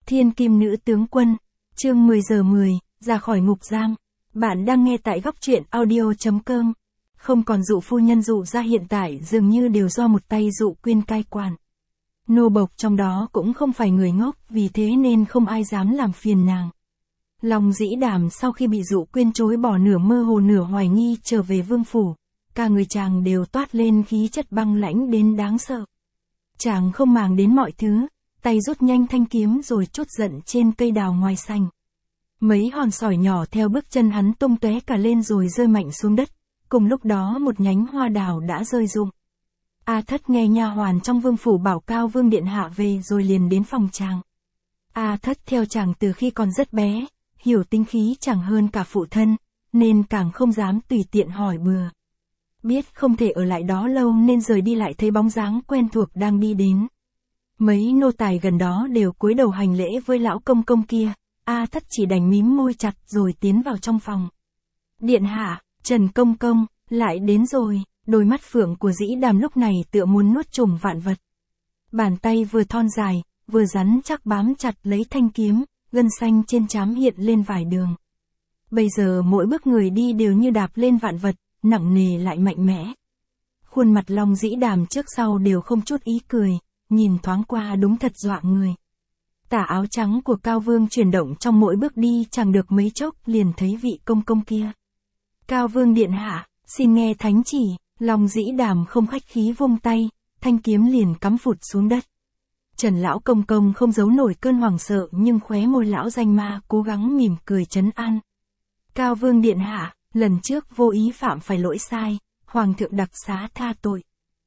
Thiên Kim Nữ Tướng Quân, chương 10 giờ 10, ra khỏi ngục giam. Bạn đang nghe tại góc truyện audio.com. Không còn dụ phu nhân dụ ra hiện tại dường như đều do một tay dụ quyên cai quản. Nô bộc trong đó cũng không phải người ngốc, vì thế nên không ai dám làm phiền nàng. Lòng dĩ đảm sau khi bị dụ quyên chối bỏ nửa mơ hồ nửa hoài nghi trở về vương phủ, cả người chàng đều toát lên khí chất băng lãnh đến đáng sợ. Chàng không màng đến mọi thứ, tay rút nhanh thanh kiếm rồi trút giận trên cây đào ngoài sành. Mấy hòn sỏi nhỏ theo bước chân hắn tung tóe cả lên rồi rơi mạnh xuống đất, cùng lúc đó một nhánh hoa đào đã rơi rụng. A Thất nghe nha hoàn trong vương phủ bảo Cao Vương điện hạ về rồi liền đến phòng chàng. A Thất theo chàng từ khi còn rất bé, hiểu tính khí chàng hơn cả phụ thân, nên càng không dám tùy tiện hỏi bừa. Biết không thể ở lại đó lâu nên rời đi lại thấy bóng dáng quen thuộc đang đi đến. Mấy nô tài gần đó đều cúi đầu hành lễ với lão công công kia, A Thất chỉ đành mím môi chặt rồi tiến vào trong phòng. Điện hạ, Trần công công, lại đến rồi, đôi mắt phượng của Dĩ Đàm lúc này tựa muốn nuốt chửng vạn vật. Bàn tay vừa thon dài, vừa rắn chắc bám chặt lấy thanh kiếm, gân xanh trên trán hiện lên vài đường. Bây giờ mỗi bước người đi đều như đạp lên vạn vật, nặng nề lại mạnh mẽ. Khuôn mặt Long Dĩ Đàm trước sau đều không chút ý cười, nhìn thoáng qua đúng thật dọa người. Tà áo trắng của Cao Vương chuyển động trong mỗi bước đi, chẳng được mấy chốc liền thấy vị công công kia. Cao Vương điện hạ, xin nghe thánh chỉ. Long Dĩ Đàm không khách khí vung tay, thanh kiếm liền cắm phụt xuống đất. Trần lão công công không giấu nổi cơn hoảng sợ, nhưng khóe môi lão danh ma cố gắng mỉm cười trấn an. Cao Vương điện hạ, lần trước vô ý phạm phải lỗi sai, hoàng thượng đặc xá tha tội.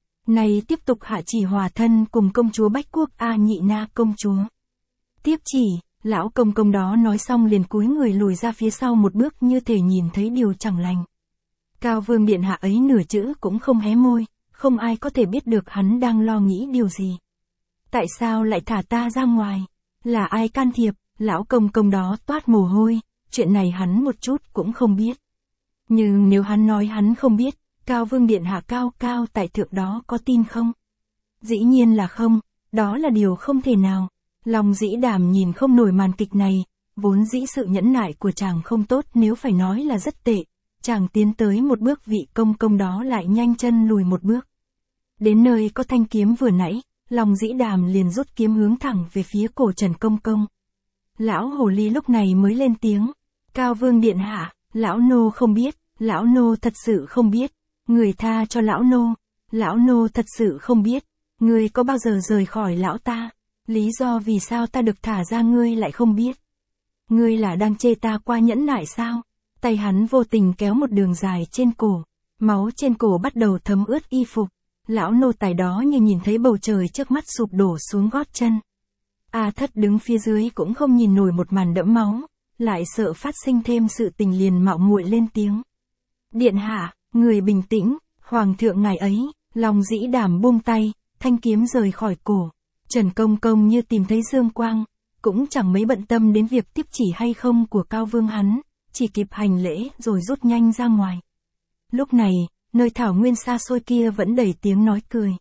Này tiếp tục hạ chỉ hòa thân cùng công chúa Bách Quốc A Nhị Na công chúa. Tiếp chỉ, lão công công đó nói xong liền cúi người lùi ra phía sau một bước như thể nhìn thấy điều chẳng lành. Cao Vương điện hạ ấy nửa chữ cũng không hé môi, không ai có thể biết được hắn đang lo nghĩ điều gì. Tại sao lại thả ta ra ngoài? Là ai can thiệp? Lão công công đó toát mồ hôi, chuyện này hắn một chút cũng không biết. Nhưng nếu hắn nói hắn không biết, Cao Vương điện hạ cao cao tại thượng đó có tin không? Dĩ nhiên là không, đó là điều không thể nào. Long Dĩ Đàm nhìn không nổi màn kịch này, vốn dĩ sự nhẫn nại của chàng không tốt, nếu phải nói là rất tệ. Chàng tiến tới một bước, vị công công đó lại nhanh chân lùi một bước. Đến nơi có thanh kiếm vừa nãy, Long Dĩ Đàm liền rút kiếm hướng thẳng về phía cổ Trần công công. Lão hồ ly lúc này mới lên tiếng. Cao Vương điện hạ, lão nô không biết, lão nô thật sự không biết. Người tha cho lão nô thật sự không biết. Ngươi có bao giờ rời khỏi lão ta? Lý do vì sao ta được thả ra ngươi lại không biết? Ngươi là đang chê ta quá nhẫn nại sao? Tay hắn vô tình kéo một đường dài trên cổ, máu trên cổ bắt đầu thấm ướt y phục. Lão nô tài đó như nhìn thấy bầu trời trước mắt sụp đổ xuống gót chân. A Thất đứng phía dưới cũng không nhìn nổi một màn đẫm máu, lại sợ phát sinh thêm sự tình liền mạo muội lên tiếng. Điện hạ, người bình tĩnh, hoàng thượng ngài ấy. Long Dĩ Đàm buông tay, thanh kiếm rời khỏi cổ. Trần công công như tìm thấy dương quang, cũng chẳng mấy bận tâm đến việc tiếp chỉ hay không của Cao Vương hắn, chỉ kịp hành lễ rồi rút nhanh ra ngoài. Lúc này, nơi thảo nguyên xa xôi kia vẫn đầy tiếng nói cười.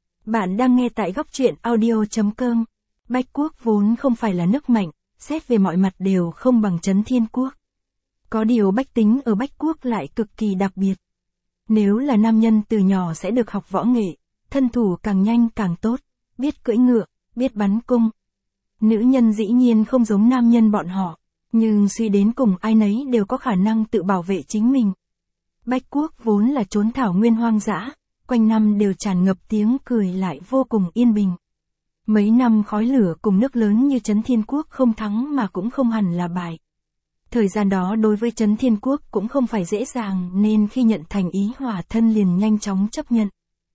Bạn đang nghe tại góc truyện audio.com. Bách Quốc vốn không phải là nước mạnh, xét về mọi mặt đều không bằng Trấn Thiên Quốc. Có điều bách tính ở Bách Quốc lại cực kỳ đặc biệt. Nếu là nam nhân từ nhỏ sẽ được học võ nghệ, thân thủ càng nhanh càng tốt, biết cưỡi ngựa, biết bắn cung. Nữ nhân dĩ nhiên không giống nam nhân bọn họ, nhưng suy đến cùng ai nấy đều có khả năng tự bảo vệ chính mình. Bách Quốc vốn là chốn thảo nguyên hoang dã, quanh năm đều tràn ngập tiếng cười lại vô cùng yên bình. Mấy năm khói lửa cùng nước lớn như Trấn Thiên Quốc không thắng mà cũng không hẳn là bại. Thời gian đó đối với Trấn Thiên Quốc cũng không phải dễ dàng, nên khi nhận thành ý hòa thân liền nhanh chóng chấp nhận.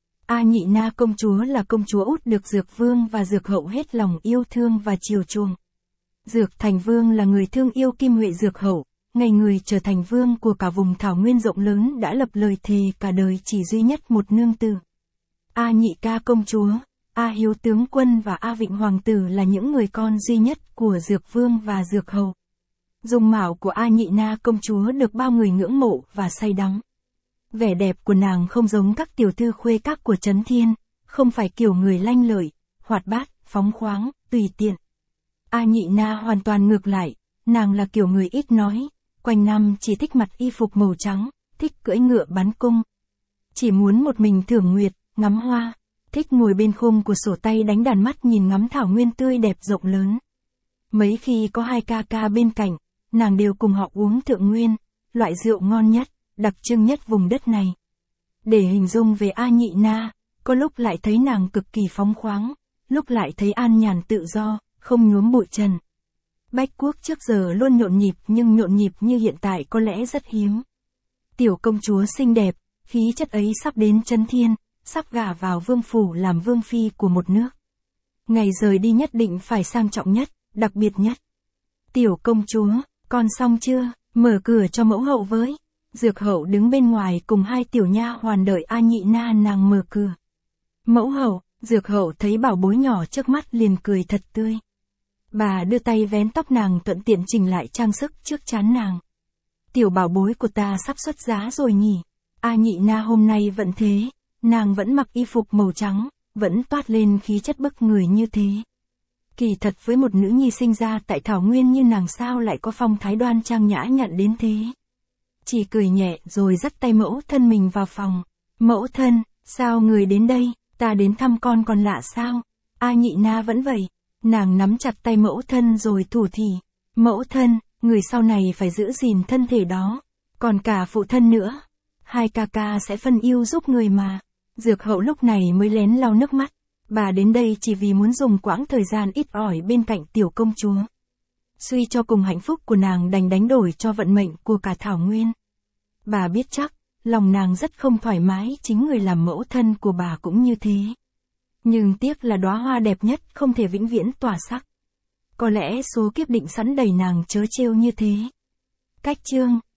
A Nhị Na công chúa là công chúa út được Dược Vương và Dược Hậu hết lòng yêu thương và chiều chuộng. Dược Thành Vương là người thương yêu Kim Huệ Dược Hậu, ngày người trở thành vương của cả vùng thảo nguyên rộng lớn đã lập lời thề cả đời chỉ duy nhất một nương tử. A Nhị Ca công chúa, A Hiếu tướng quân và A Vịnh hoàng tử là những người con duy nhất của Dược Vương và Dược Hậu. Dung mạo của A Nhị Na công chúa được bao người ngưỡng mộ và say đắm. Vẻ đẹp của nàng không giống các tiểu thư khuê các của Trấn Thiên, không phải kiểu người lanh lợi, hoạt bát, phóng khoáng, tùy tiện. A Nhị Na hoàn toàn ngược lại, nàng là kiểu người ít nói, quanh năm chỉ thích mặc y phục màu trắng, thích cưỡi ngựa bắn cung. Chỉ muốn một mình thưởng nguyệt, ngắm hoa, thích ngồi bên khung của sổ tay đánh đàn mắt nhìn ngắm thảo nguyên tươi đẹp rộng lớn. Mấy khi có hai ca ca bên cạnh, nàng đều cùng họ uống thượng nguyên, loại rượu ngon nhất, đặc trưng nhất vùng đất này. Để hình dung về A Nhị Na, có lúc lại thấy nàng cực kỳ phóng khoáng, lúc lại thấy an nhàn tự do, không nhuốm bụi trần. Bách Quốc trước giờ luôn nhộn nhịp nhưng nhộn nhịp như hiện tại có lẽ rất hiếm. Tiểu công chúa xinh đẹp, khí chất ấy sắp đến chấn thiên, sắp gả vào vương phủ làm vương phi của một nước. Ngày rời đi nhất định phải sang trọng nhất, đặc biệt nhất. Tiểu công chúa, con xong chưa, mở cửa cho mẫu hậu với. Dược hậu đứng bên ngoài cùng hai tiểu nha hoàn đợi A Nhị Na nàng mở cửa. Mẫu hậu, dược hậu thấy bảo bối nhỏ trước mắt liền cười thật tươi. Bà đưa tay vén tóc nàng thuận tiện chỉnh lại trang sức trước trán nàng. Tiểu bảo bối của ta sắp xuất giá rồi nhỉ. A Nhị Na hôm nay vẫn thế, nàng vẫn mặc y phục màu trắng, vẫn toát lên khí chất bức người như thế. Kỳ thật với một nữ nhi sinh ra tại Thảo Nguyên như nàng sao lại có phong thái đoan trang nhã nhặn đến thế. Chỉ cười nhẹ rồi dắt tay mẫu thân mình vào phòng. Mẫu thân, sao người đến đây, ta đến thăm con còn lạ sao? A Nhị Na vẫn vậy, nàng nắm chặt tay mẫu thân rồi thủ thỉ. Mẫu thân, người sau này phải giữ gìn thân thể đó, còn cả phụ thân nữa. Hai ca ca sẽ phân ưu giúp người mà. Dược hậu lúc này mới lén lau nước mắt. Bà đến đây chỉ vì muốn dùng quãng thời gian ít ỏi bên cạnh tiểu công chúa. Suy cho cùng hạnh phúc của nàng đành đánh đổi cho vận mệnh của cả Thảo Nguyên. Bà biết chắc, lòng nàng rất không thoải mái, chính người làm mẫu thân của bà cũng như thế. Nhưng tiếc là đóa hoa đẹp nhất không thể vĩnh viễn tỏa sắc. Có lẽ số kiếp định sẵn đầy nàng trớ trêu như thế. Cách chương